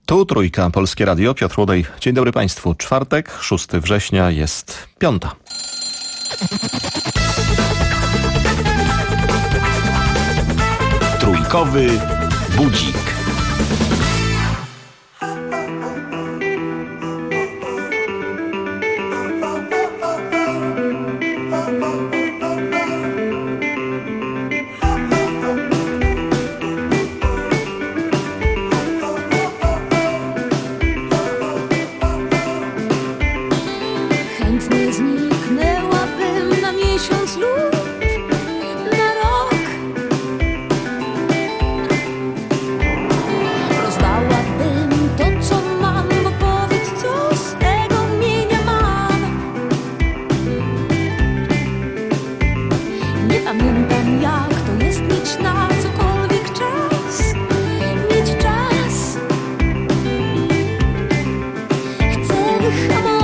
Tu Trójka, Polskie Radio, Piotr Łodej. Dzień dobry Państwu. Czwartek, 6 września, jest 5. Trójkowy budzik. Zniknęłabym na miesiąc lub na rok. Rozdałabym to, co mam, bo powiedz, co z tego mienia mam. Nie pamiętam, jak to jest mieć na cokolwiek czas. Mieć czas. Chcę wyhamować.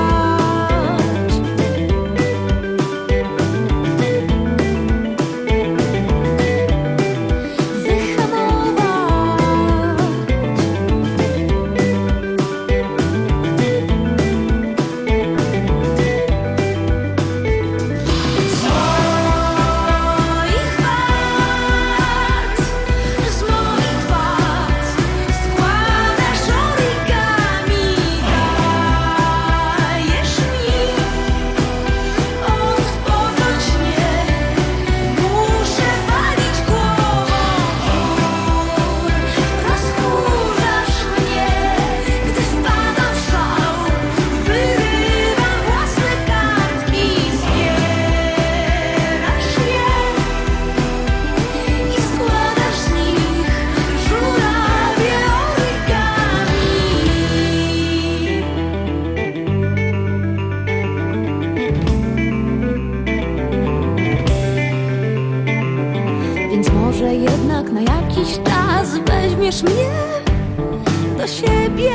Może jednak na jakiś czas weźmiesz mnie do siebie.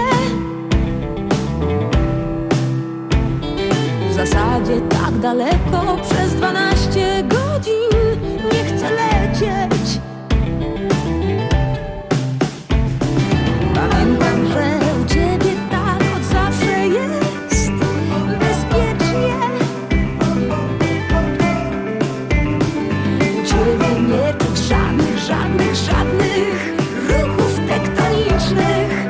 W zasadzie tak daleko przez 12 godzin nie chcę lecieć. Pamiętam, że u ciebie tak od zawsze jest bezpiecznie. U ciebie nie czuć żadnych ruchów tektonicznych.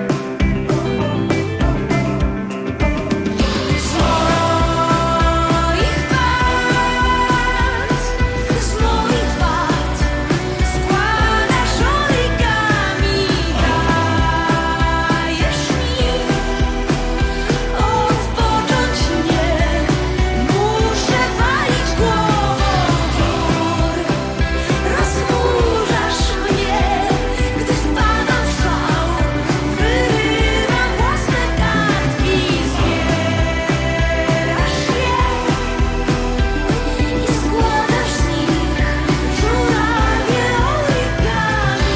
Z moich wad składasz origami. Dajesz mi odpocząć nie. Muszę walić głową w mur. Rozburzasz mnie, gdy wpadam w szał. Wyrywam własne kartki, zbierasz je i składasz z nich żurawie origami.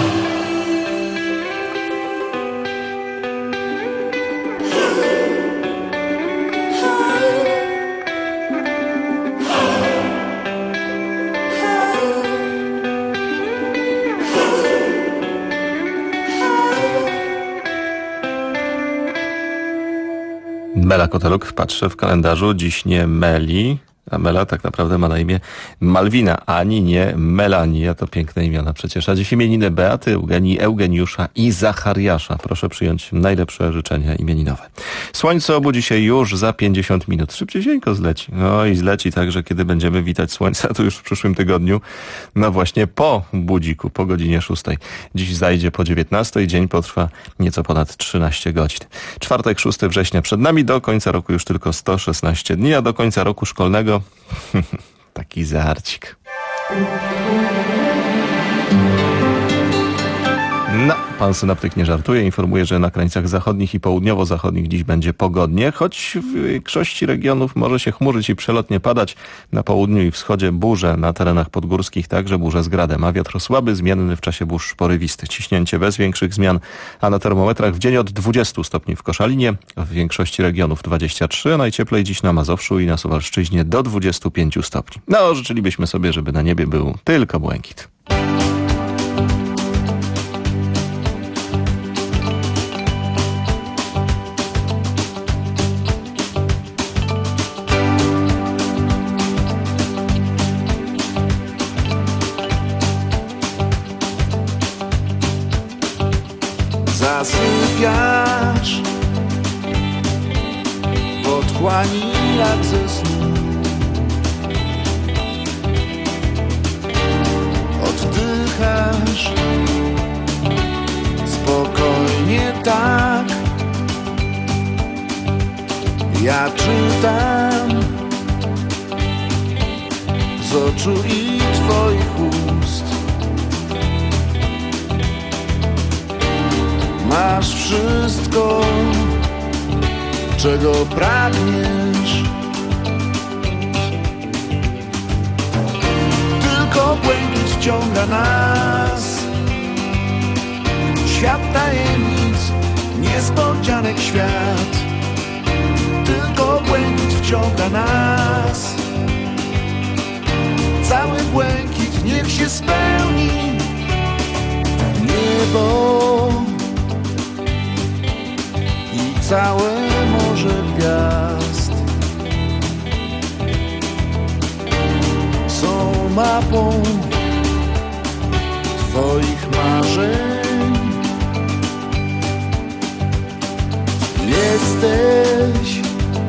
Mela Koteluk, patrzę w kalendarzu, dziś nie Meli, a Mela tak naprawdę ma na imię Malwina, ani nie Melania, to piękne imiona przecież. A dziś imieniny Beaty, Eugenii, Eugeniusza i Zachariasza. Proszę przyjąć najlepsze życzenia imieninowe. Słońce obudzi się już za 50 minut. Szybciusieńko zleci. No i zleci także, kiedy będziemy witać słońce, to już w przyszłym tygodniu. No właśnie po budziku, po godzinie 6. Dziś zajdzie po 19, dzień potrwa nieco ponad 13 godzin. Czwartek, 6 września przed nami, do końca roku już tylko 116 dni, a do końca roku szkolnego taki żarcik. No, pan synoptyk nie żartuje. Informuje, że na krańcach zachodnich i południowo-zachodnich dziś będzie pogodnie, choć w większości regionów może się chmurzyć i przelotnie padać. Na południu i wschodzie burze, na terenach podgórskich także burze z gradem, a wiatr słaby, zmienny w czasie burz porywisty. Ciśnięcie bez większych zmian, a na termometrach w dzień od 20 stopni w Koszalinie, w większości regionów 23, a najcieplej dziś na Mazowszu i na Suwalszczyźnie do 25 stopni. No, życzylibyśmy sobie, żeby na niebie był tylko błękit. ani jak ze snu. Oddychasz spokojnie tak. Ja czytam z oczu i twoich ust. Masz wszystko, czego pragniesz. Tylko błękit wciąga nas. Świat tajemnic, niespodzianek świat. Tylko błękit wciąga nas. Cały błękit niech się spełni. Niebo i całe morze gwiazd są mapą twoich marzeń. Jesteś,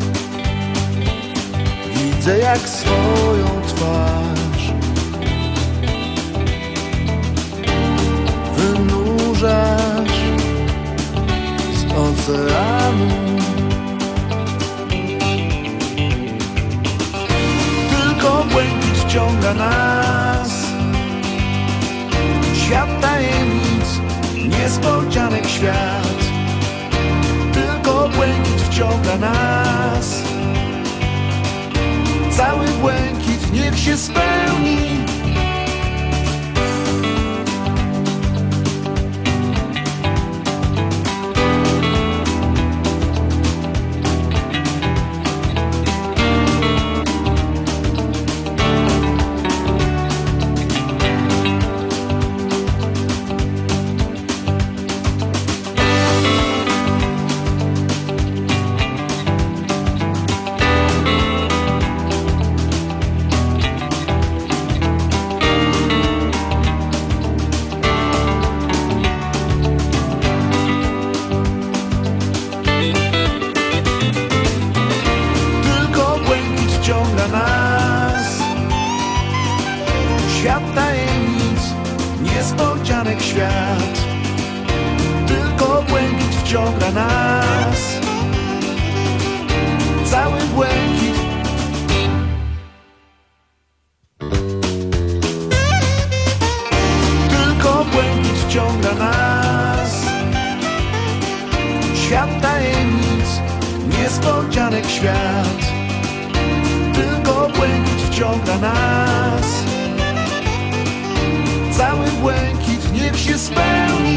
widzę jak swoją twarz. Wynurzasz z oceanu. Tylko błękit wciąga nas. Świat tajemnic, niespodzianek świat. Tylko błękit wciąga nas. Cały błękit niech się spełni. Świat tajemnic, niespodzianek świat. Tylko błękit wciąga nas. Cały błękit. Tylko błękit wciąga nas. Świat tajemnic, niespodzianek świat. Tylko błękit wciąga nas. Cały błękit niech się spełni.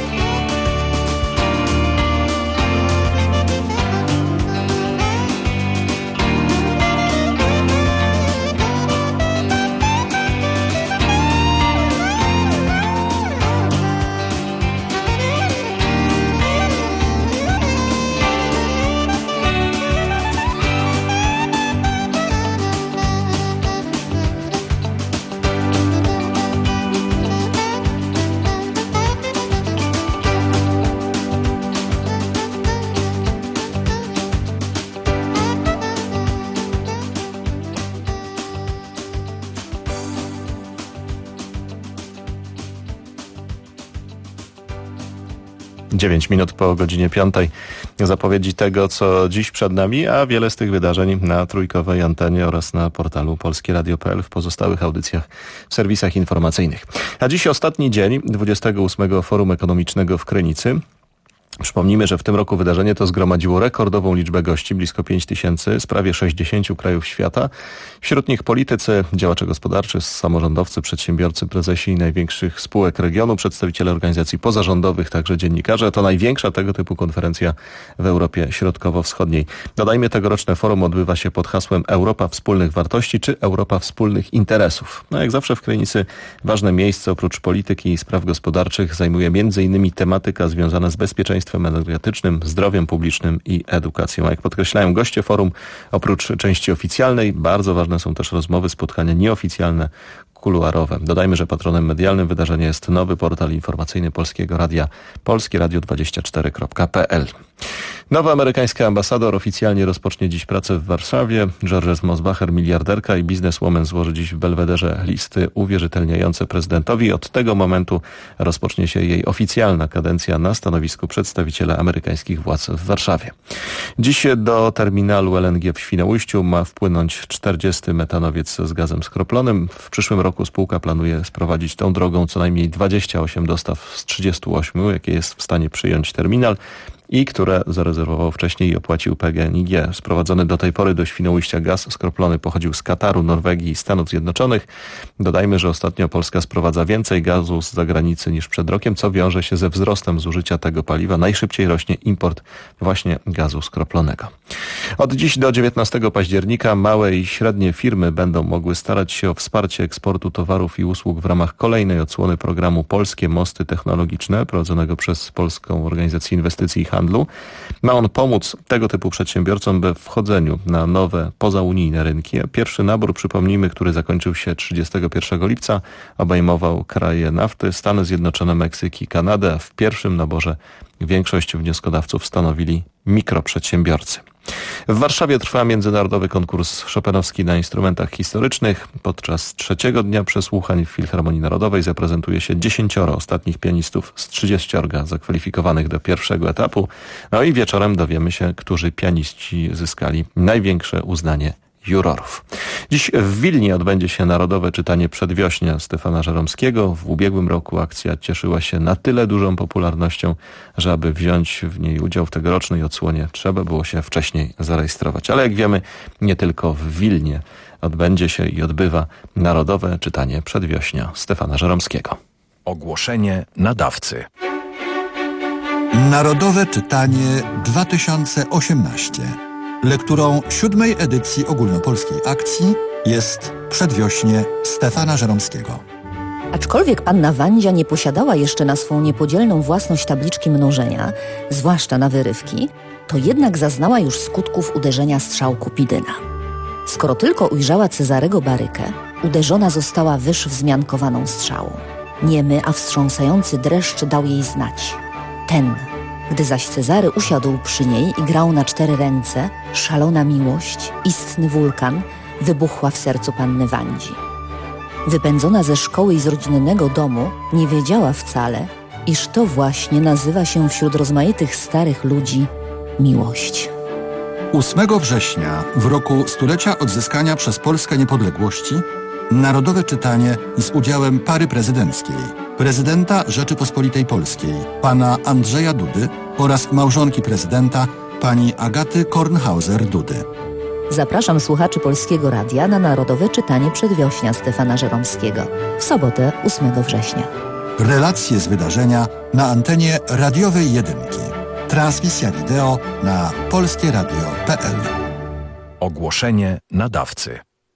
Dziewięć minut po godzinie 5. Zapowiedzi tego, co dziś przed nami, a wiele z tych wydarzeń na trójkowej antenie oraz na portalu polskieradio.pl, w pozostałych audycjach w serwisach informacyjnych. A dziś ostatni dzień 28. Forum Ekonomicznego w Krynicy. Przypomnijmy, że w tym roku wydarzenie to zgromadziło rekordową liczbę gości, blisko 5000 z prawie 60 krajów świata. Wśród nich politycy, działacze gospodarczy, samorządowcy, przedsiębiorcy, prezesi największych spółek regionu, przedstawiciele organizacji pozarządowych, także dziennikarze. To największa tego typu konferencja w Europie Środkowo-Wschodniej. Dodajmy, tegoroczne forum odbywa się pod hasłem Europa wspólnych wartości czy Europa wspólnych interesów. No jak zawsze w Krynicy ważne miejsce oprócz polityki i spraw gospodarczych zajmuje m.in. tematyka związana z bezpieczeństwem energetycznym, zdrowiem publicznym i edukacją. A jak podkreślają goście forum, oprócz części oficjalnej, bardzo ważne są też rozmowy, spotkania nieoficjalne, kuluarowe. Dodajmy, że patronem medialnym wydarzenia jest nowy portal informacyjny Polskiego Radia, polskieradio24.pl. Nowy amerykański ambasador oficjalnie rozpocznie dziś pracę w Warszawie. Georges Mosbacher, miliarderka i bizneswoman, złoży dziś w Belwederze listy uwierzytelniające prezydentowi. Od tego momentu rozpocznie się jej oficjalna kadencja na stanowisku przedstawiciela amerykańskich władz w Warszawie. Dziś do terminalu LNG w Świnoujściu ma wpłynąć 40 metanowiec z gazem skroplonym. W przyszłym roku spółka planuje sprowadzić tą drogą co najmniej 28 dostaw z 38, jakie jest w stanie przyjąć terminal i które zarezerwował wcześniej i opłacił PGNiG. Sprowadzony do tej pory do Świnoujścia gaz skroplony pochodził z Kataru, Norwegii i Stanów Zjednoczonych. Dodajmy, że ostatnio Polska sprowadza więcej gazu z zagranicy niż przed rokiem, co wiąże się ze wzrostem zużycia tego paliwa. Najszybciej rośnie import właśnie gazu skroplonego. Od dziś do 19 października małe i średnie firmy będą mogły starać się o wsparcie eksportu towarów i usług w ramach kolejnej odsłony programu Polskie Mosty Technologiczne prowadzonego przez Polską Organizację Inwestycji i Handlu. Ma on pomóc tego typu przedsiębiorcom we wchodzeniu na nowe pozaunijne rynki. Pierwszy nabór, przypomnijmy, który zakończył się 31 lipca, obejmował kraje NAFTA, Stany Zjednoczone, Meksyk i Kanadę, a w pierwszym naborze większość wnioskodawców stanowili mikroprzedsiębiorcy. W Warszawie trwa międzynarodowy konkurs chopinowski na instrumentach historycznych. Podczas trzeciego dnia przesłuchań w Filharmonii Narodowej zaprezentuje się 10 ostatnich pianistów z 30 zakwalifikowanych do pierwszego etapu. No i wieczorem dowiemy się, którzy pianiści zyskali największe uznanie jurorów. Dziś w Wilnie odbędzie się Narodowe Czytanie Przedwiośnia Stefana Żeromskiego. W ubiegłym roku akcja cieszyła się na tyle dużą popularnością, że aby wziąć w niej udział w tegorocznej odsłonie trzeba było się wcześniej zarejestrować. Ale jak wiemy, nie tylko w Wilnie odbędzie się i odbywa Narodowe Czytanie Przedwiośnia Stefana Żeromskiego. Ogłoszenie nadawcy. Narodowe Czytanie 2018. Lekturą 7. edycji ogólnopolskiej akcji jest Przedwiośnie Stefana Żeromskiego. Aczkolwiek panna Wandzia nie posiadała jeszcze na swą niepodzielną własność tabliczki mnożenia, zwłaszcza na wyrywki, to jednak zaznała już skutków uderzenia strzał Kupidyna. Skoro tylko ujrzała Cezarego Barykę, uderzona została wyż wzmiankowaną strzałą. Niemy, a wstrząsający dreszcz dał jej znać. Ten. Gdy zaś Cezary usiadł przy niej i grał na 4 ręce, szalona miłość, istny wulkan, wybuchła w sercu panny Wandzi. Wypędzona ze szkoły i z rodzinnego domu, nie wiedziała wcale, iż to właśnie nazywa się wśród rozmaitych starych ludzi miłość. 8 września, w roku stulecia odzyskania przez Polskę niepodległości, Narodowe Czytanie z udziałem pary prezydenckiej, prezydenta Rzeczypospolitej Polskiej, pana Andrzeja Dudy oraz małżonki prezydenta, pani Agaty Kornhauser-Dudy. Zapraszam słuchaczy Polskiego Radia na Narodowe Czytanie Przedwiośnia Stefana Żeromskiego w sobotę 8 września. Relacje z wydarzenia na antenie radiowej Jedynki. Transmisja wideo na polskieradio.pl. Ogłoszenie nadawcy.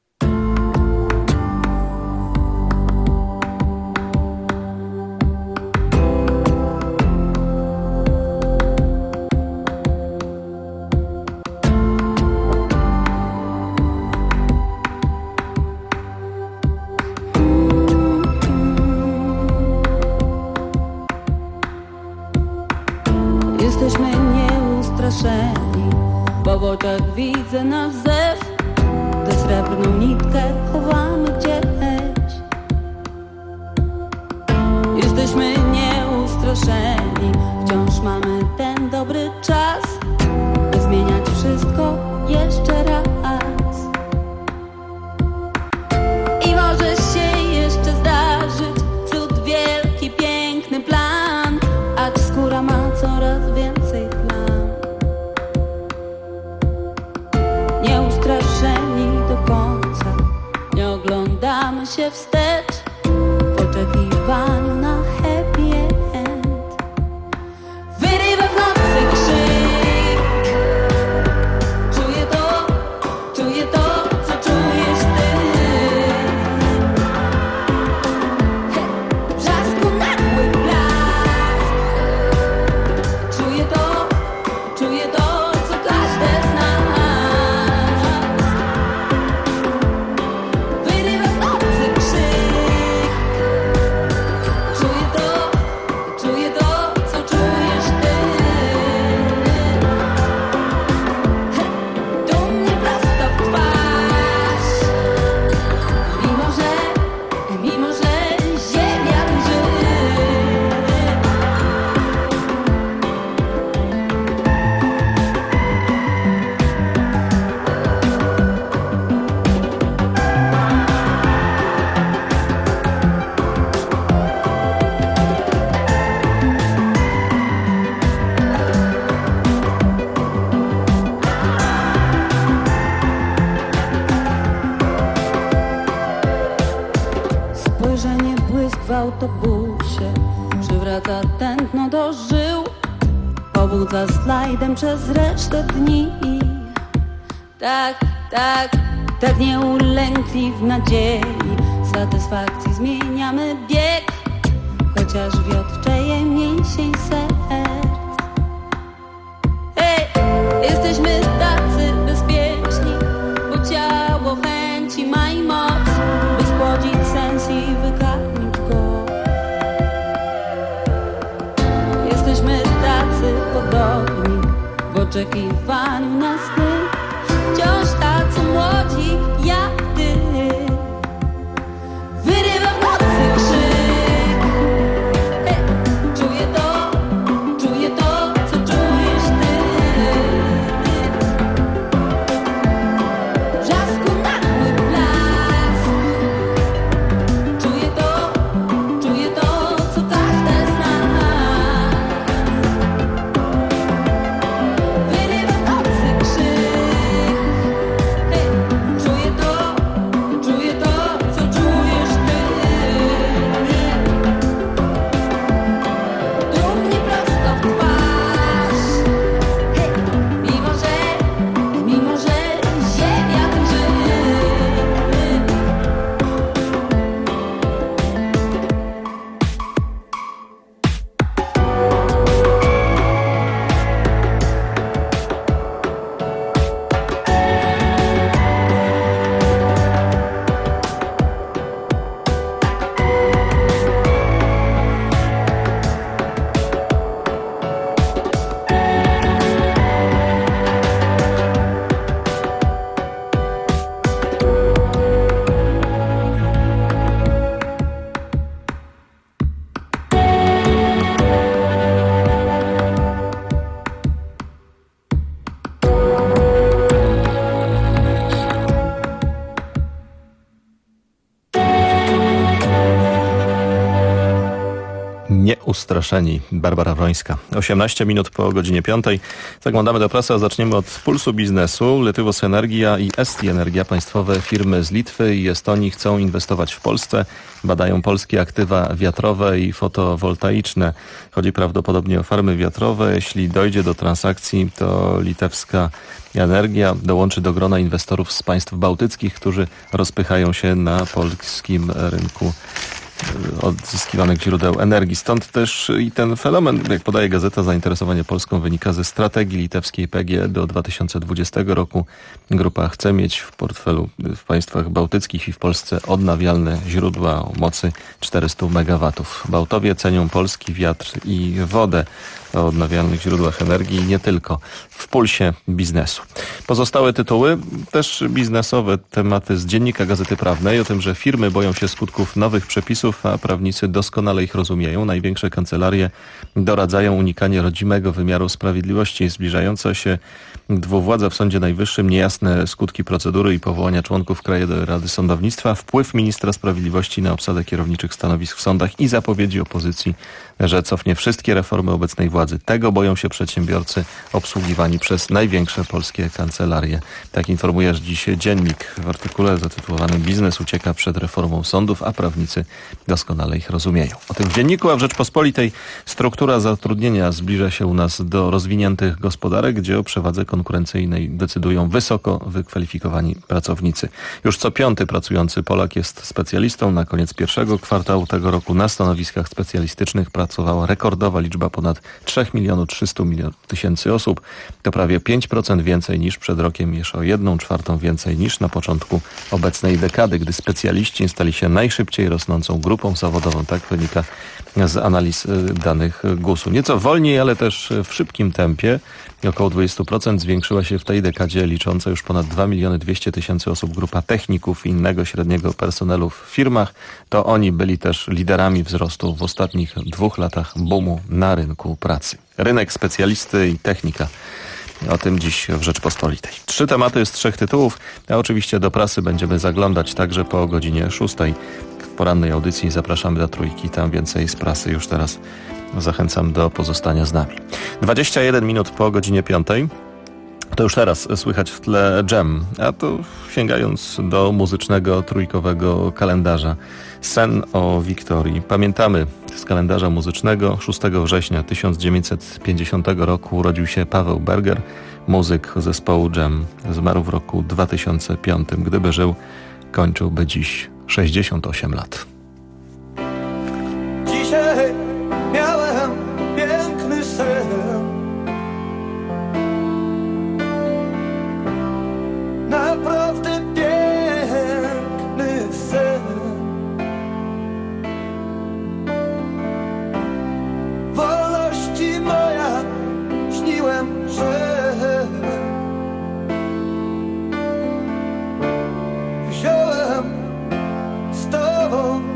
Jesteśmy nieustraszeni, bo w oczach widzę nasz zew. Tę srebrną nitkę chowamy gdzieś. Jesteśmy nieustraszeni, wciąż mamy ten dobry czas, by zmieniać wszystko jeszcze raz. I może się jeszcze zdarzyć cud wielki, piękny plan, acz skóra ma coraz więcej plam. Nieustraszeni do końca, nie oglądamy się wstecz w oczekiwaniu na happy end. Wyrywa w nocy krzyk, czuję to, co czujesz ty. W brzasku nagły blask, czuję to, co każdy z nas. Wyrywa w nocy krzyk, autobusie przywraca tętno do żył, pobudza slajdem przez resztę dni. Tak nieulękli w nadziei satysfakcji zmieniamy bieg, chociaż wiotczeje mięsień serc. Hej, jesteśmy tacy bezpieczni, bo ciało chęci ma i moc, by spłodzić sens i wykarmić go. Jesteśmy tacy podobni w oczekiwaniu na sny, wciąż tacy młodzi jak ty. Wyrywa w nocy krzyk. Hey, czuję to, co czujesz ty. Brzasku nagły blask. Czuję to, co każde z nas. Wyrywa w nocy krzyk. Hey, czuję to, co czujesz ty. Dumnie prosto w twarz. Hey, mimo że ziemia drży. Nieustraszeni. Barbara Wrońska. 18 minut po godzinie 5. Zaglądamy do prasy, a zaczniemy od Pulsu Biznesu. Lietuvos Energia i Esti Energia, państwowe firmy z Litwy i Estonii, chcą inwestować w Polsce. Badają polskie aktywa wiatrowe i fotowoltaiczne. Chodzi prawdopodobnie o farmy wiatrowe. Jeśli dojdzie do transakcji, to litewska Energia dołączy do grona inwestorów z państw bałtyckich, którzy rozpychają się na polskim rynku odzyskiwanych źródeł energii. Stąd też i ten fenomen, jak podaje gazeta, zainteresowanie Polską wynika ze strategii litewskiej PGE do 2020 roku. Grupa chce mieć w portfelu w państwach bałtyckich i w Polsce odnawialne źródła o mocy 400 MW. Bałtowie cenią polski wiatr i wodę. O odnawialnych źródłach energii i nie tylko. W Pulsie Biznesu. Pozostałe tytuły, też biznesowe tematy z Dziennika Gazety Prawnej, o tym, że firmy boją się skutków nowych przepisów, a prawnicy doskonale ich rozumieją. Największe kancelarie doradzają unikanie rodzimego wymiaru sprawiedliwości. Zbliżająca się dwuwładza w Sądzie Najwyższym, niejasne skutki procedury i powołania członków Krajowej Rady Sądownictwa, wpływ ministra sprawiedliwości na obsadę kierowniczych stanowisk w sądach i zapowiedzi opozycji, że cofnie wszystkie reformy obecnej władzy. Tego boją się przedsiębiorcy obsługiwani przez największe polskie kancelarie. Tak informuje dziś Dziennik w artykule zatytułowanym "Biznes ucieka przed reformą sądów, a prawnicy doskonale ich rozumieją". O tym w Dzienniku, a w Rzeczpospolitej struktura zatrudnienia zbliża się u nas do rozwiniętych gospodarek, gdzie o przewadze konkurencyjnej decydują wysoko wykwalifikowani pracownicy. Już co piąty pracujący Polak jest specjalistą. Na koniec pierwszego kwartału tego roku na stanowiskach specjalistycznych pracowała rekordowa liczba ponad 3 300 000 osób. To prawie 5% więcej niż przed rokiem, jeszcze o 1/4 więcej niż na początku obecnej dekady, gdy specjaliści stali się najszybciej rosnącą grupą zawodową. Tak wynika z analiz danych GUS-u. Nieco wolniej, ale też w szybkim tempie. Około 20% zwiększyła się w tej dekadzie licząca już ponad 2 200 000 osób grupa techników i innego średniego personelu w firmach. To oni byli też liderami wzrostu w ostatnich 2 latach boomu na rynku pracy. Rynek specjalisty i technika. O tym dziś w Rzeczpospolitej. 3 tematy z 3 tytułów, a oczywiście do prasy będziemy zaglądać także po godzinie 6. W porannej audycji zapraszamy do Trójki, tam więcej z prasy. Już teraz zachęcam do pozostania z nami. 21 minut po godzinie 5. To już teraz słychać w tle Dżem, a to sięgając do muzycznego trójkowego kalendarza. Sen o Wiktorii. Pamiętamy z kalendarza muzycznego 6 września 1950 roku urodził się Paweł Berger, muzyk zespołu Dżem. Zmarł w roku 2005. Gdyby żył, kończyłby dziś 68 lat. Dzisiaj miałem piękny sen. Naprawdę piękny sen. Wolności moja, śniłem, że wziąłem z tobą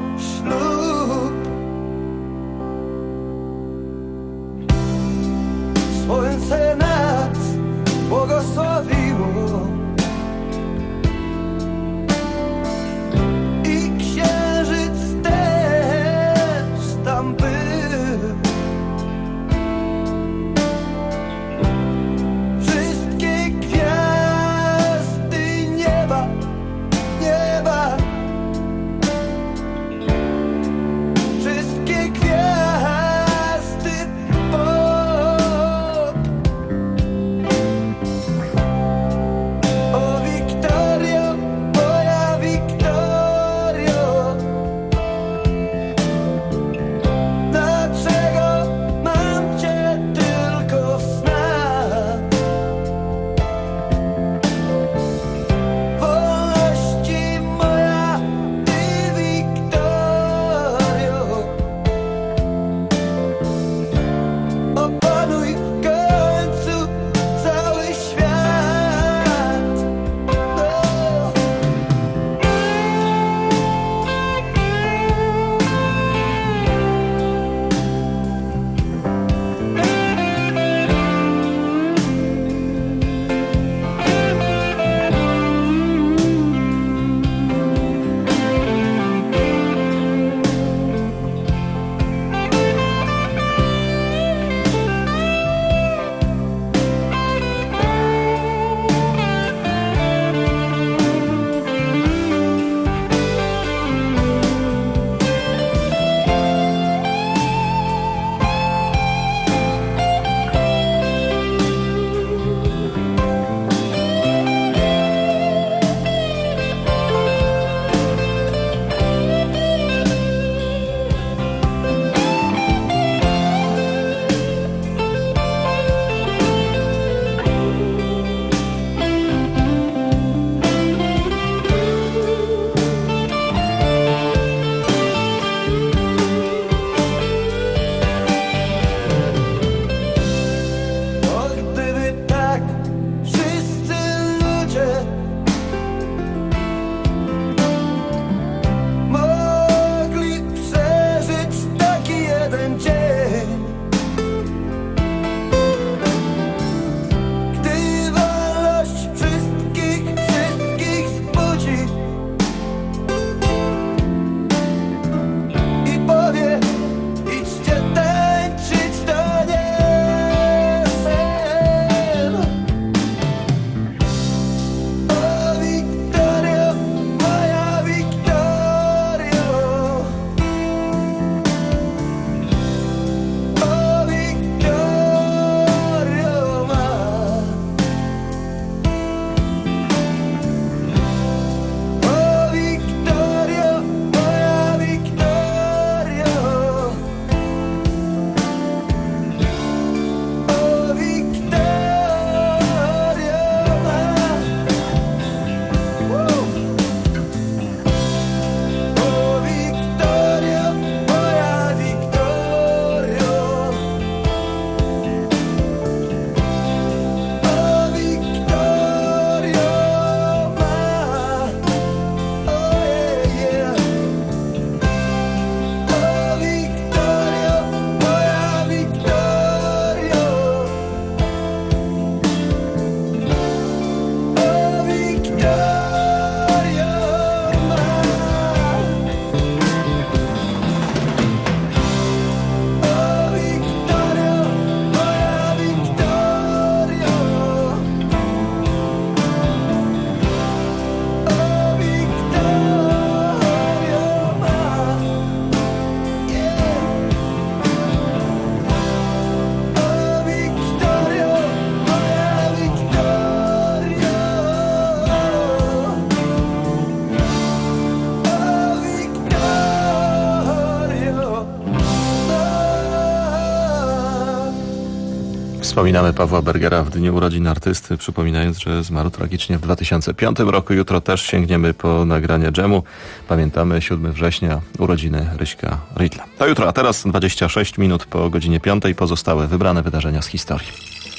Wspominamy Pawła Bergera w dniu urodzin artysty, przypominając, że zmarł tragicznie w 2005 roku. Jutro też sięgniemy po nagranie dżemu. Pamiętamy 7 września, urodziny Ryśka Rittla. To jutro, a teraz 26 minut po godzinie 5 pozostałe wybrane wydarzenia z historii.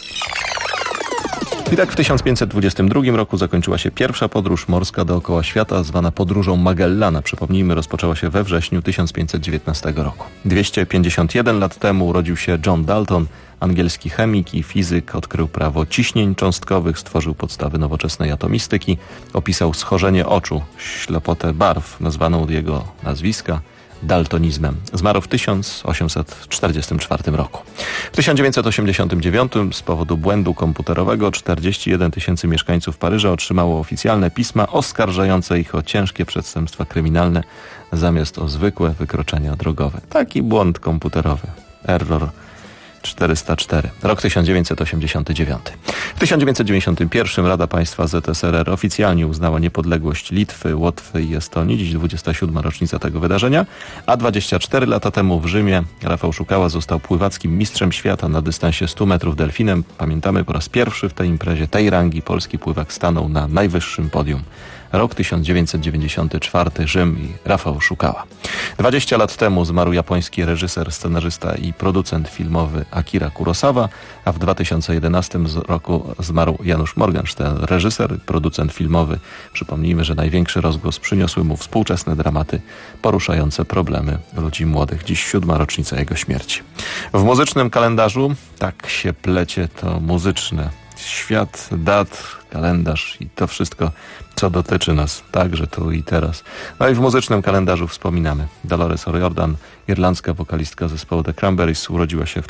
I tak w 1522 roku zakończyła się pierwsza podróż morska dookoła świata, zwana podróżą Magellana. Przypomnijmy, rozpoczęła się we wrześniu 1519 roku. 251 lat temu urodził się John Dalton, angielski chemik i fizyk. Odkrył prawo ciśnień cząstkowych, stworzył podstawy nowoczesnej atomistyki, opisał schorzenie oczu, ślepotę barw, nazwaną od jego nazwiska daltonizmem. Zmarł w 1844 roku. W 1989 z powodu błędu komputerowego 41 000 mieszkańców Paryża otrzymało oficjalne pisma oskarżające ich o ciężkie przestępstwa kryminalne zamiast o zwykłe wykroczenia drogowe. Taki błąd komputerowy. Error 404. Rok 1989. W 1991 Rada Państwa ZSRR oficjalnie uznała niepodległość Litwy, Łotwy i Estonii. Dziś 27. rocznica tego wydarzenia. A 24 lata temu w Rzymie Rafał Szukała został pływackim mistrzem świata na dystansie 100 metrów delfinem. Pamiętamy, po raz pierwszy w tej imprezie tej rangi polski pływak stanął na najwyższym podium. Rok 1994, Rzym i Rafał Szukała. 20 lat temu zmarł japoński reżyser, scenarzysta i producent filmowy Akira Kurosawa, a w 2011 roku zmarł Janusz Morgenstern, reżyser, producent filmowy. Przypomnijmy, że największy rozgłos przyniosły mu współczesne dramaty poruszające problemy ludzi młodych. Dziś 7. rocznica jego śmierci. W muzycznym kalendarzu tak się plecie to muzyczne. Świat, dat, kalendarz i to wszystko, co dotyczy nas, także tu i teraz. No i w muzycznym kalendarzu wspominamy Dolores O'Riordan, irlandzka wokalistka zespołu The Cranberries, urodziła się w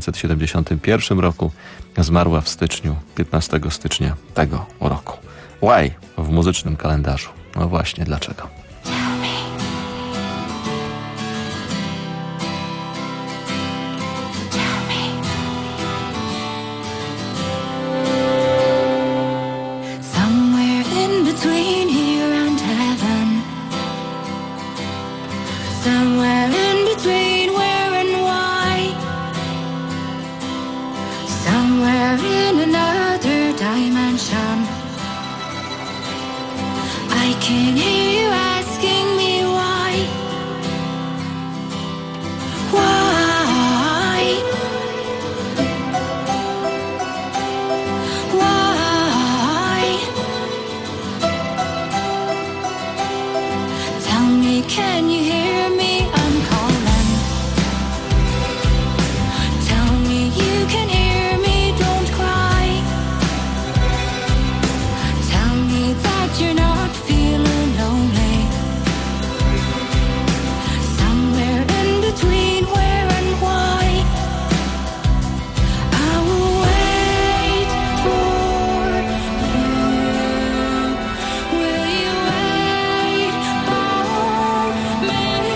1971 roku, zmarła w styczniu, 15 stycznia tego roku. Why w muzycznym kalendarzu? No właśnie, dlaczego? Me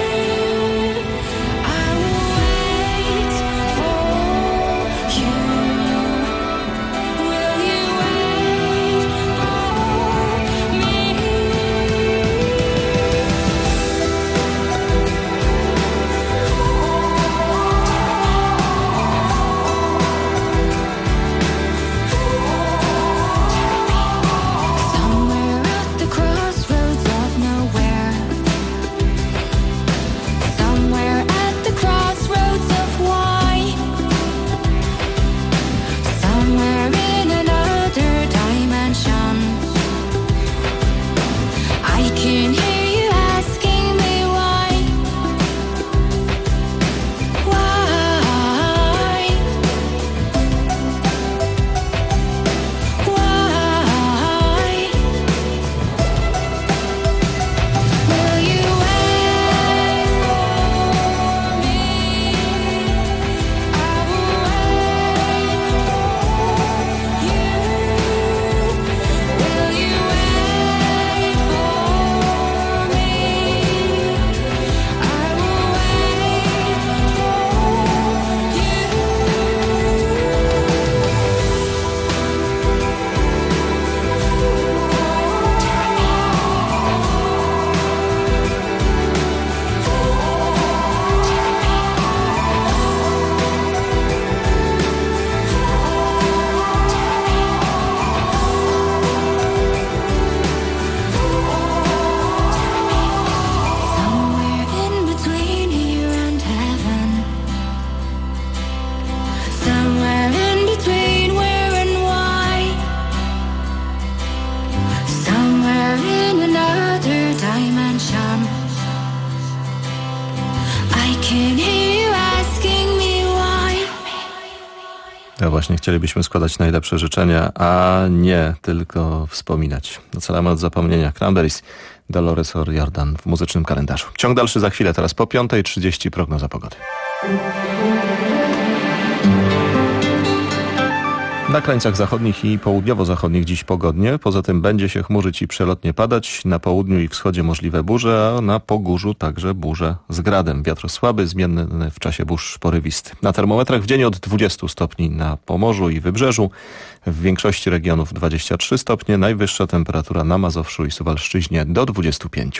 Polska. Właśnie chcielibyśmy składać najlepsze życzenia, a nie tylko wspominać. Ocalamy od zapomnienia. Cranberries, Dolores O'Riordan w muzycznym kalendarzu. Ciąg dalszy za chwilę, teraz po 5:30 prognoza pogody. Na krańcach zachodnich i południowo-zachodnich dziś pogodnie, poza tym będzie się chmurzyć i przelotnie padać, na południu i wschodzie możliwe burze, a na Pogórzu także burze z gradem. Wiatr słaby, zmienny w czasie burz porywisty. Na termometrach w dzień od 20 stopni na Pomorzu i Wybrzeżu, w większości regionów 23 stopnie, najwyższa temperatura na Mazowszu i Suwalszczyźnie do 25.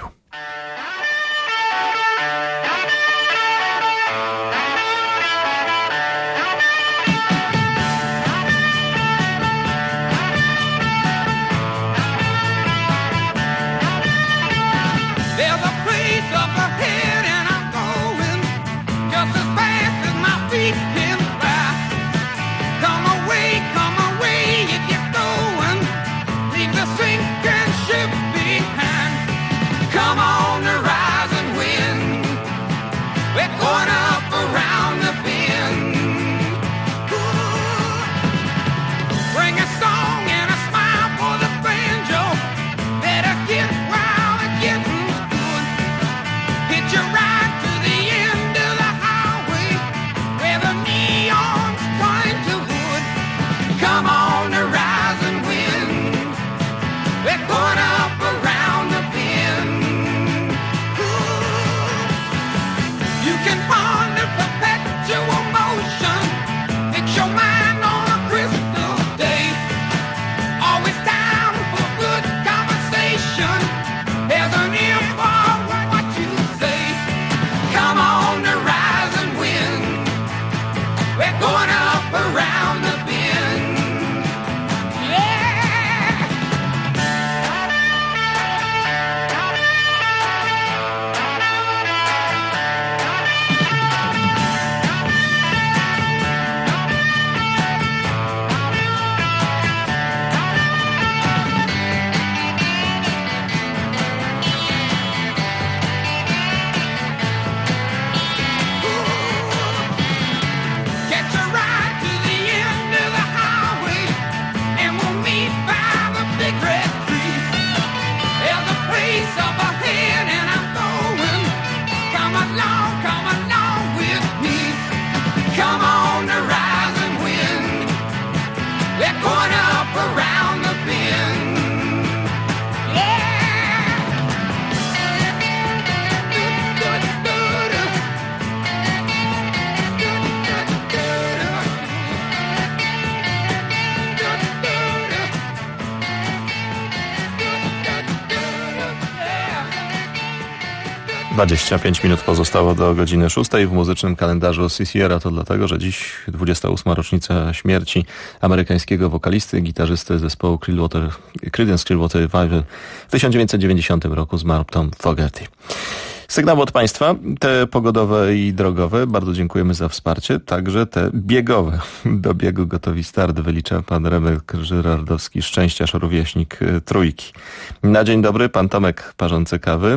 - 25 minut pozostało do godziny 6 w muzycznym kalendarzu CCR, to dlatego, że dziś 28. rocznica śmierci amerykańskiego wokalisty, gitarzysty zespołu Creedence Clearwater Revival. W 1990 roku zmarł Tom Fogerty. Sygnały od Państwa, te pogodowe i drogowe. Bardzo dziękujemy za wsparcie. Także te biegowe. Do biegu gotowi start wylicza pan Remek Żyrardowski, szczęściarz, rówieśnik Trójki. Na dzień dobry, pan Tomek parzący kawy.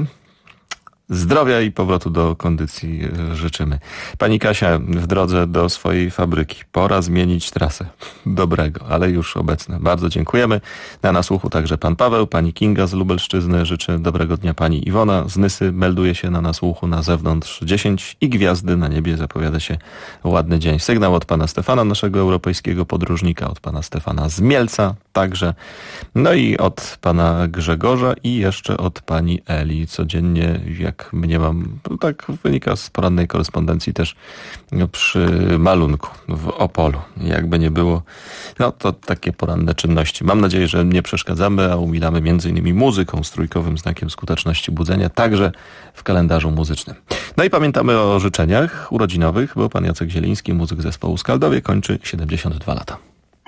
Zdrowia i powrotu do kondycji życzymy. Pani Kasia w drodze do swojej fabryki. Pora zmienić trasę. Dobrego, ale już obecne. Bardzo dziękujemy. Na nasłuchu także pan Paweł, pani Kinga z Lubelszczyzny. Życzę dobrego dnia pani Iwona z Nysy. Melduje się na nasłuchu na zewnątrz 10 i gwiazdy na niebie. Zapowiada się ładny dzień. Sygnał od pana Stefana, naszego europejskiego podróżnika. Od pana Stefana z Mielca także. No i od pana Grzegorza i jeszcze od pani Eli. Codziennie jak mniemam, tak wynika z porannej korespondencji też przy malunku w Opolu. Jakby nie było, no to takie poranne czynności. Mam nadzieję, że nie przeszkadzamy, a umilamy m.in. muzyką z trójkowym znakiem skuteczności budzenia, także w kalendarzu muzycznym. No i pamiętamy o życzeniach urodzinowych, bo pan Jacek Zieliński, muzyk zespołu Skaldowie, kończy 72 lata.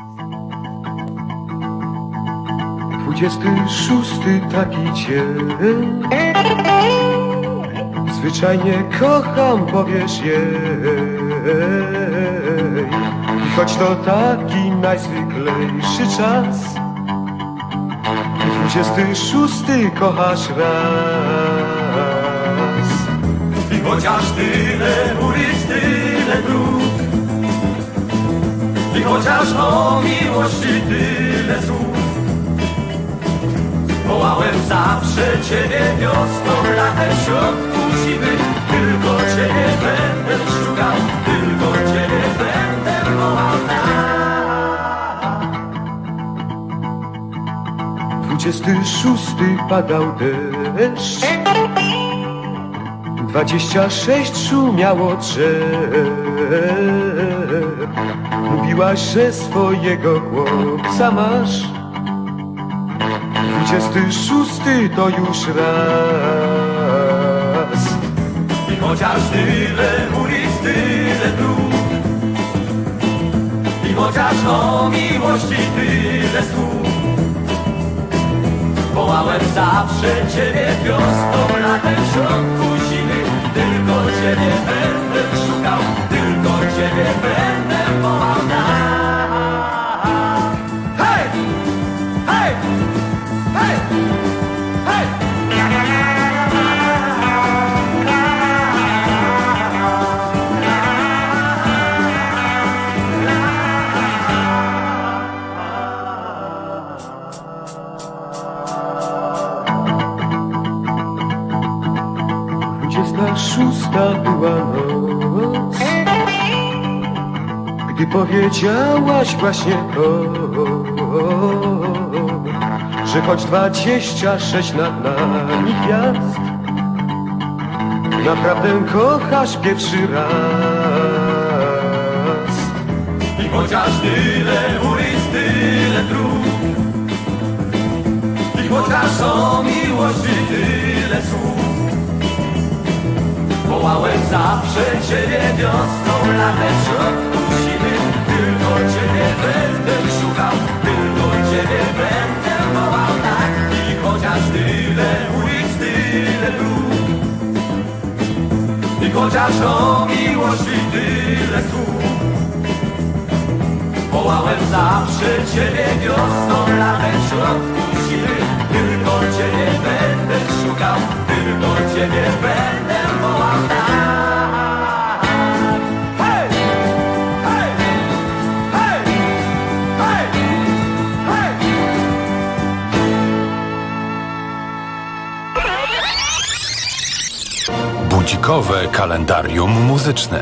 26 taki dzień. Zwyczajnie kocham, powiesz jej. I choć to taki najzwyklejszy czas, 26 kochasz raz. I chociaż tyle ulic, tyle dróg, i chociaż o miłości tyle słów. Wołałem zawsze Ciebie wiosną, latem, w środku zimy. Tylko Ciebie będę szukał, tylko Ciebie będę wołał tak. 26 padał deszcz, 26 szumiało drzew. Mówiłaś, że swojego chłopca masz. 26 to już raz. I chociaż tyle ulic, tyle dróg, i chociaż o miłości tyle słów, wołałem zawsze Ciebie wiosną, latem, w środku zimy. Tylko Ciebie będę szukał, tylko Ciebie będę wołał tak. Hej! Hej! Hej! Hej! Szósta była noc, gdy powiedziałaś właśnie to, że choć 26 nad nami gwiazd, naprawdę kochasz pierwszy raz. I chociaż tyle ulic, tyle dróg, i chociaż o miłości tyle słów, wołałem zawsze Ciebie wiosną, latem, w środku zimy. Tylko Ciebie będę szukał, tylko Ciebie będę wołał tak. I chociaż tyle ulic, tyle dróg, i chociaż o miłości tyle słów, wołałem zawsze Ciebie wiosną, latem, w środku zimy. Tylko Ciebie będę szukał, tylko Ciebie będę wołał tak. Hej! Hej! Hej! Hej! Hej! Budzikowe kalendarium muzyczne.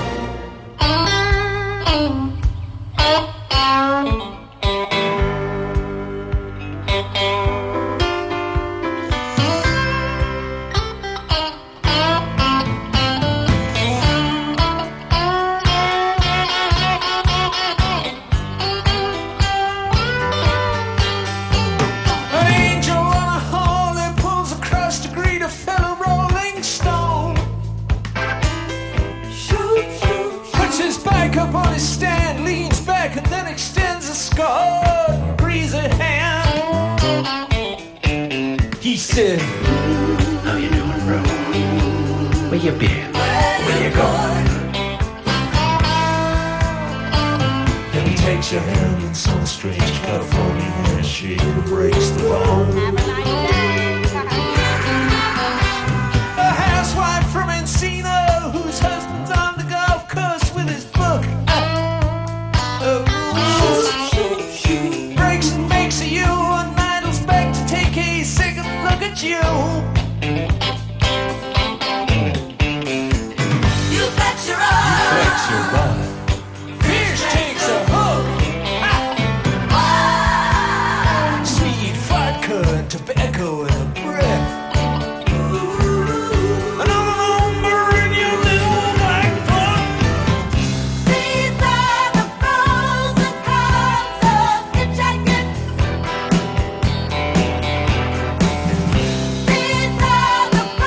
How you doing, bro? Where you been? Where you going? Then he takes your hand in some strange California handshake that breaks the bone. A housewife from Encino whose husband's on the golf course with his book. Breaks and makes of you and idles back to take a second look at you. You bet your eye. Fish takes a hook. Sweet vodka and tobacco in a breath. Another number in your little black book. These are the pros and cons of hitchhiking. These are the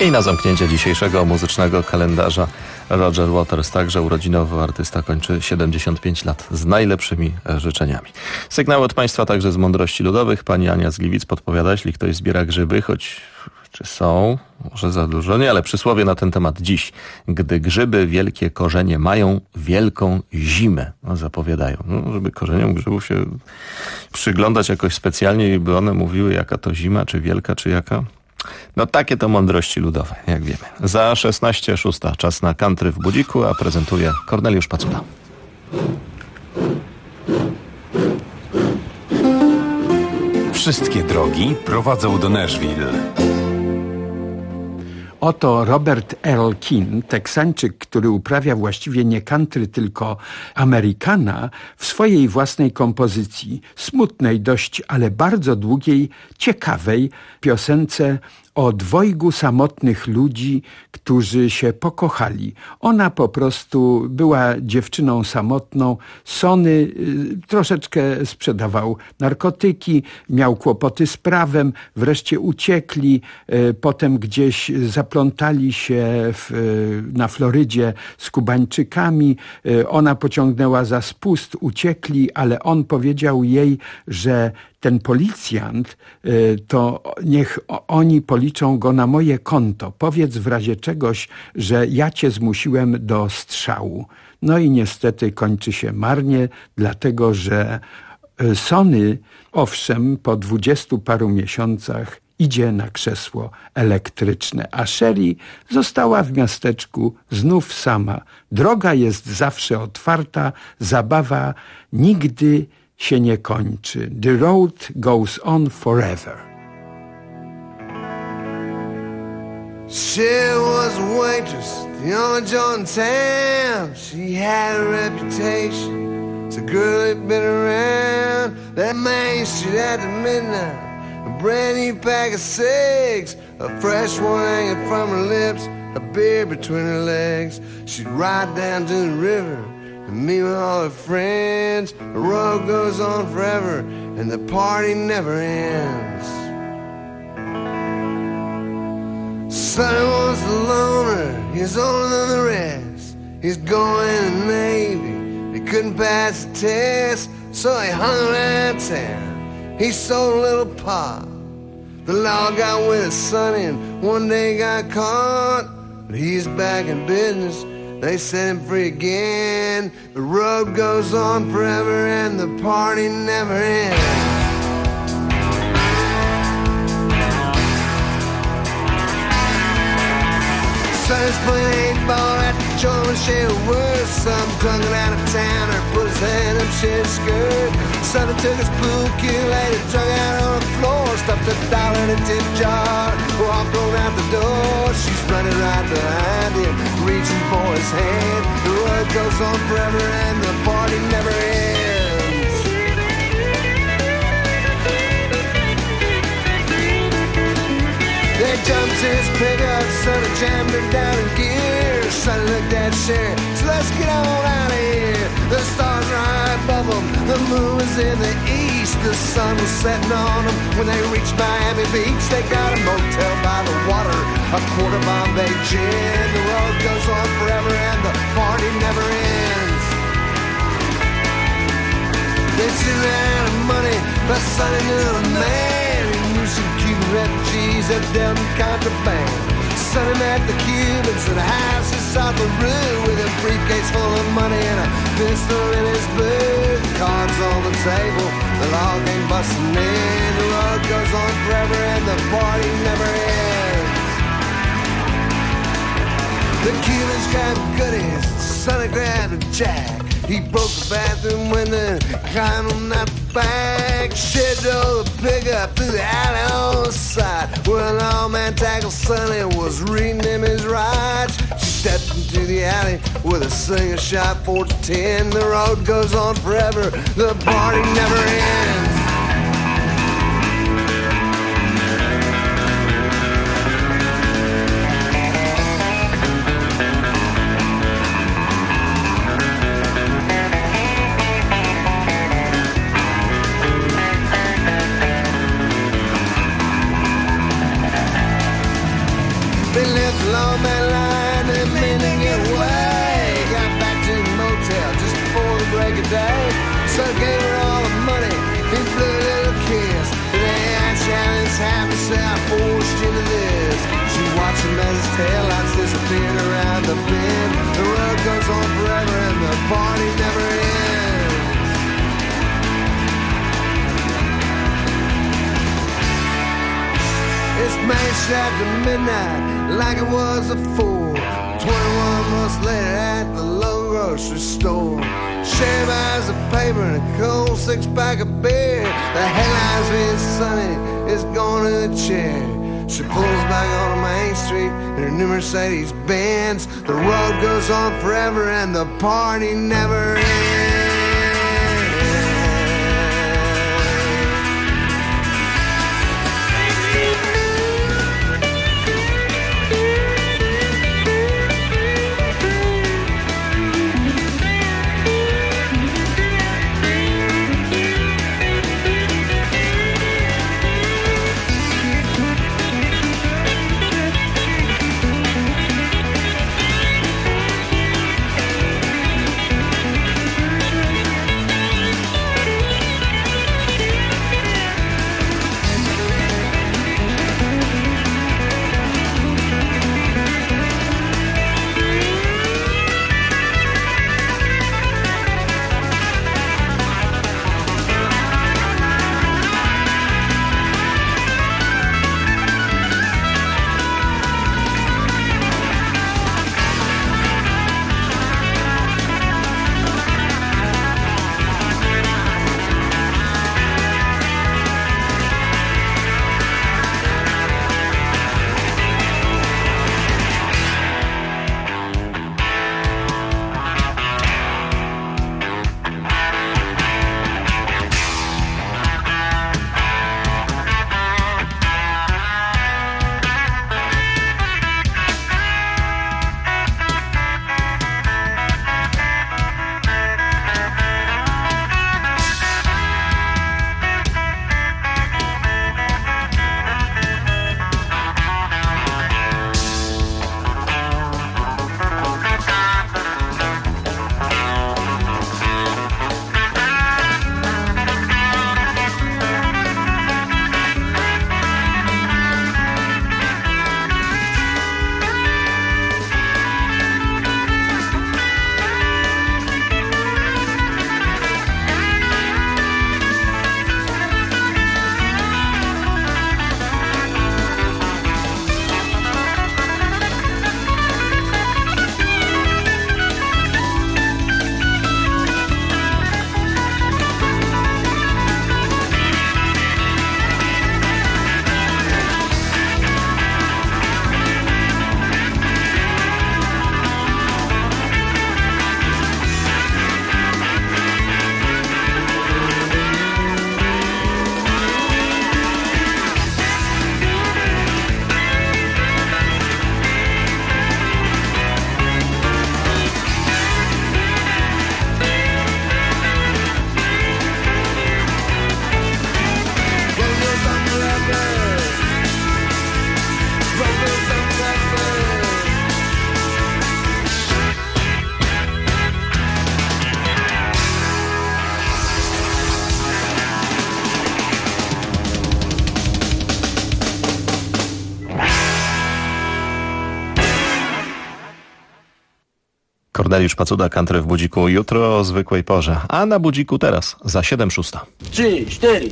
I na zamknięcie dzisiejszego muzycznego kalendarza Roger Waters, także urodzinowy artysta, kończy 75 lat z najlepszymi życzeniami. Sygnały od Państwa także z Mądrości Ludowych. Pani Ania z Gliwic podpowiada, jeśli ktoś zbiera grzyby, choć czy są, może za dużo, nie, ale przysłowie na ten temat dziś. Gdy grzyby wielkie korzenie mają, wielką zimę zapowiadają. No, żeby korzeniom grzybów się przyglądać jakoś specjalnie i by one mówiły, jaka to zima, czy wielka, czy jaka. No takie to mądrości ludowe, jak wiemy. Za 16:06 czas na country w budziku, a prezentuje Korneliusz Pacula. Wszystkie drogi prowadzą do Nashville. Oto Robert Earl Keen, Teksańczyk, który uprawia właściwie nie country, tylko Amerykana, w swojej własnej kompozycji, smutnej dość, ale bardzo długiej, ciekawej piosence o dwojgu samotnych ludzi, którzy się pokochali. Ona po prostu była dziewczyną samotną. Sonny troszeczkę sprzedawał narkotyki, miał kłopoty z prawem, wreszcie uciekli, potem gdzieś zaplątali się na Florydzie z Kubańczykami. Ona pociągnęła za spust, uciekli, ale on powiedział jej, że ten policjant, to niech oni policzą go na moje konto. Powiedz w razie czegoś, że ja cię zmusiłem do strzału. No i niestety kończy się marnie, dlatego że Sonny, owszem, po 20 paru miesiącach idzie na krzesło elektryczne, a Sherry została w miasteczku znów sama. Droga jest zawsze otwarta, zabawa nigdy się nie kończy. The road goes on forever. She was a waitress, the only joint in town. She had a reputation as a girl who'd been around that Main Street after midnight. A brand new pack of cigs, a fresh one hanging from her lips, a beer between her legs. She'd ride down to the river and meet with all her friends. The road goes on forever and the party never ends. Sonny was the loner, he's older than the rest. He's going in the Navy, he couldn't pass the test, so he hung around town. He sold a little pot. The law got with his son and one day got caught, but he's back in business. They set him free again. The road goes on forever and the party never ends. Sonny's playing 8-ball at the joint with Shane Woods. Some drunken out of town or put his hand up Shane's skirt. Sonny took his pool cue, laid it drunk out on the floor, stuffed $1 in a tip jar, walked on out the door. She's running right behind him, reaching for his hand. The road goes on forever and the party never ends. They jumped to his pickup, Sonny jammed her down in gear. Sonny looked at Sherry, so let's get on out of here. The stars are high above them, the moon was in the east. The sun was setting on them when they reached Miami Beach. They got a motel by the water, a quart of Bombay gin. The road goes on forever and the party never ends. They soon ran out of money, but Sonny knew a man who knew some Cuban refugees that dealt in contraband. Sonny met the Cubans at a house in South Peru with a briefcase full of money and a pistol in his boot. Cards on the table, the law came busting in. The road goes on forever and the party never ends. The Cubans grabbed goodies, Sonny grabbed a jack. He broke the bathroom window, climbed on out the back. Shit drove the pickup through the alley on the side, where an old man tackled Sonny was reading him his rights. She stepped into the alley with a singer shot 4 to 10. The road goes on forever, the party never ends. They man line and men to get away. Got back to the motel just before the break of day. So gave her all the money, he blew a little kiss. They asked Shannon's happy, said I forced you to this. She watched him as his taillights disappeared around the bend. The road goes on forever and the party never ends. It's matched after midnight like it was a fool. 21 months later at the local grocery store. Sherry buys a paper and a cold 6-pack of beer. The headlines read Sunny is going to the chair. She pulls back on Main Street in her new Mercedes Benz. The road goes on forever and the party never ends. Korneliusz Pacuda, Country w budziku jutro o zwykłej porze, a na budziku teraz za 7:06. 3, 4.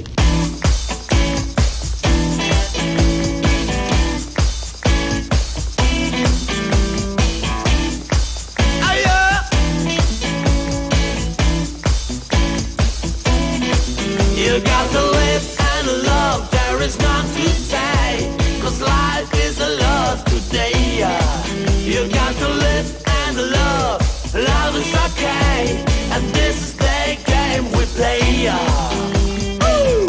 You got to live and love, there is none to say, 'cause life is a love today. You got to live and love, love is okay, and this is the game we play. Woo!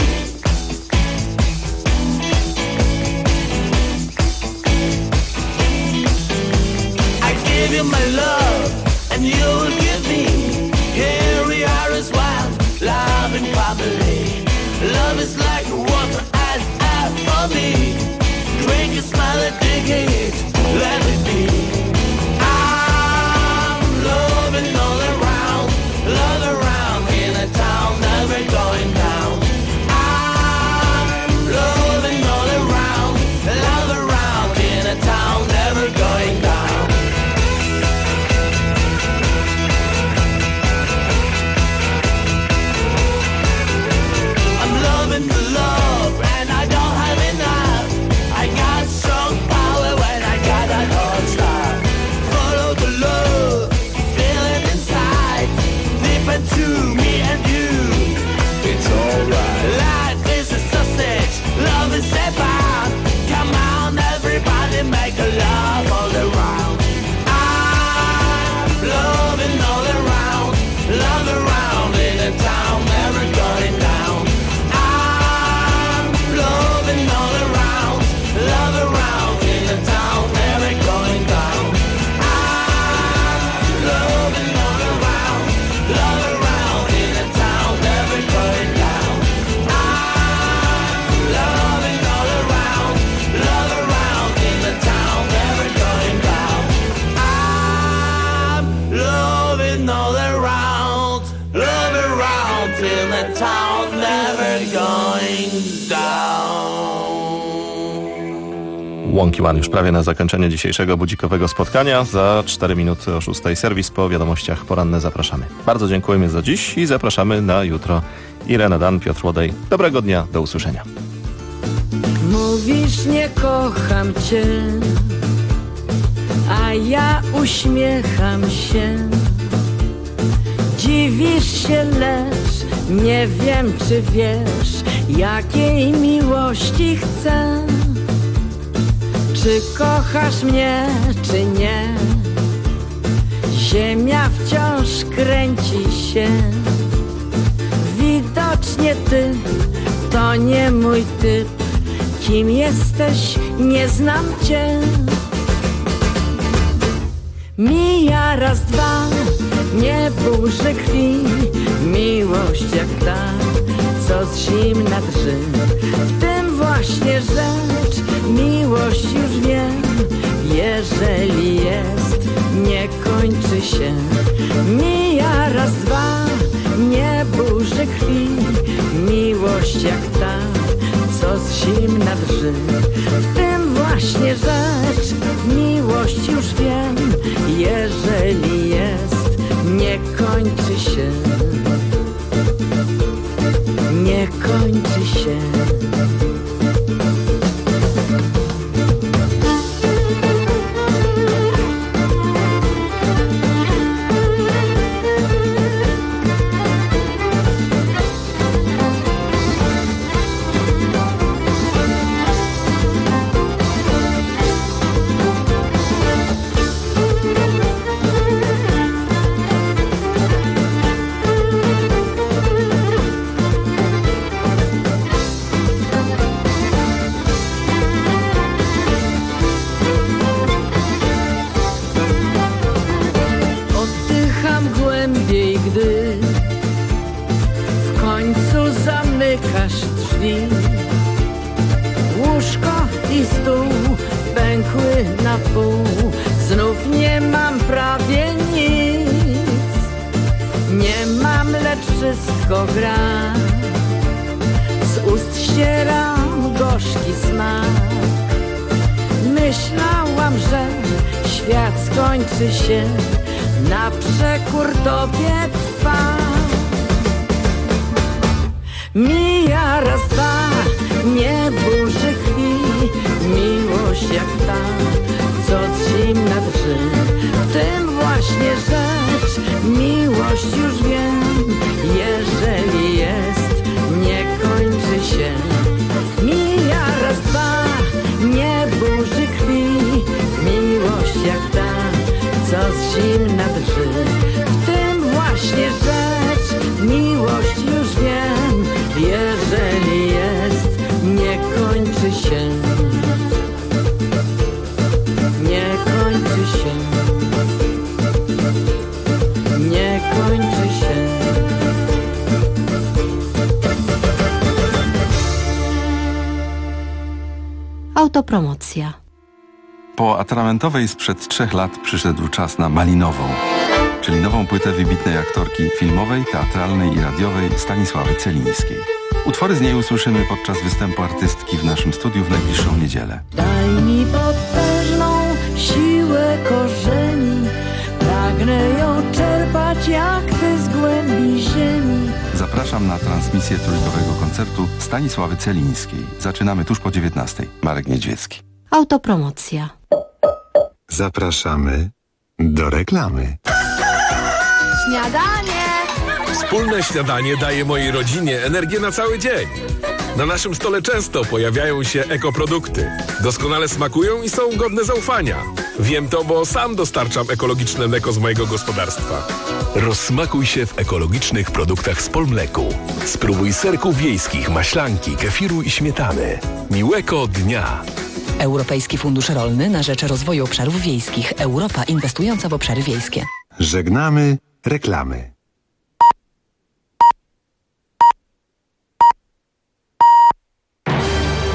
I give you my love, and you will give me. Here we are as one, loving family. Love is like water and air for me. Drink it, smell it, dig it, let it be. do, me and you. It's alright. Life is a sausage, love is a bond. Come on, everybody, make a love all around. I'm loving all around, love around in the town, never going down. I'm loving all around, love around in the town, never going down. I'm loving all around, love around in the town, never going down. I'm loving all around, love around in the town, never going down. I'm loving all around, love around in the town, never going down. Łąki One już prawie na zakończenie dzisiejszego budzikowego spotkania. Za 4 minuty o 6 serwis, po wiadomościach poranne zapraszamy. Bardzo dziękujemy za dziś i zapraszamy na jutro. Irena Dan, Piotr Łodej. Dobrego dnia, do usłyszenia. Mówisz, nie kocham cię, a ja uśmiecham się. Dziwisz się, lecz nie wiem, czy wiesz, jakiej miłości chcę. Czy kochasz mnie, czy nie? Ziemia wciąż kręci się. Widocznie ty to nie mój typ. Kim jesteś, nie znam cię. Mija raz, dwa, nie burzy krwi. Miłość jak ta, co z zimna drży. W tym właśnie rzecz, miłość już wiem. Jeżeli jest, nie kończy się. Mija raz, dwa, nie burzy krwi. Miłość jak ta, co z zimna drży. W tym właśnie rzecz, miłość już wiem. Jeżeli jest, nie kończy się. Nie kończy się. Łóżko i stół pękły na pół. Znów nie mam prawie nic. Nie mam, lecz wszystko gra. Z ust ścieram gorzki smak. Myślałam, że świat skończy się, na przekór tobie trwa. Mija raz, dwa, nie burzy krwi. Miłość jak ta, co z zimna drży. W tym właśnie rzecz, miłość już wiem. Jeżeli jest, nie kończy się. Mija raz, dwa, nie burzy krwi. Miłość jak ta, co z zimna drży. W tym właśnie rzecz, miłość już wiem. Jeżeli jest, nie kończy się. Nie kończy się. Nie kończy się. Autopromocja. Po atramentowej sprzed 3 lat przyszedł czas na malinową, czyli nową płytę wybitnej aktorki filmowej, teatralnej i radiowej Stanisławy Celińskiej. Utwory z niej usłyszymy podczas występu artystki w naszym studiu w najbliższą niedzielę. Daj mi potężną siłę korzeni, pragnę ją czerpać jak ty z głębi ziemi. Zapraszam na transmisję trójkowego koncertu Stanisławy Celińskiej. Zaczynamy tuż po 19:00. Marek Niedźwiecki. Autopromocja. Zapraszamy do reklamy. Śniadanie! Wspólne śniadanie daje mojej rodzinie energię na cały dzień. Na naszym stole często pojawiają się ekoprodukty. Doskonale smakują i są godne zaufania. Wiem to, bo sam dostarczam ekologiczne mleko z mojego gospodarstwa. Rozsmakuj się w ekologicznych produktach z Polmleku. Spróbuj serków wiejskich, maślanki, kefiru i śmietany. Miłego dnia! Europejski Fundusz Rolny na rzecz Rozwoju Obszarów Wiejskich. Europa inwestująca w obszary wiejskie. Żegnamy reklamy.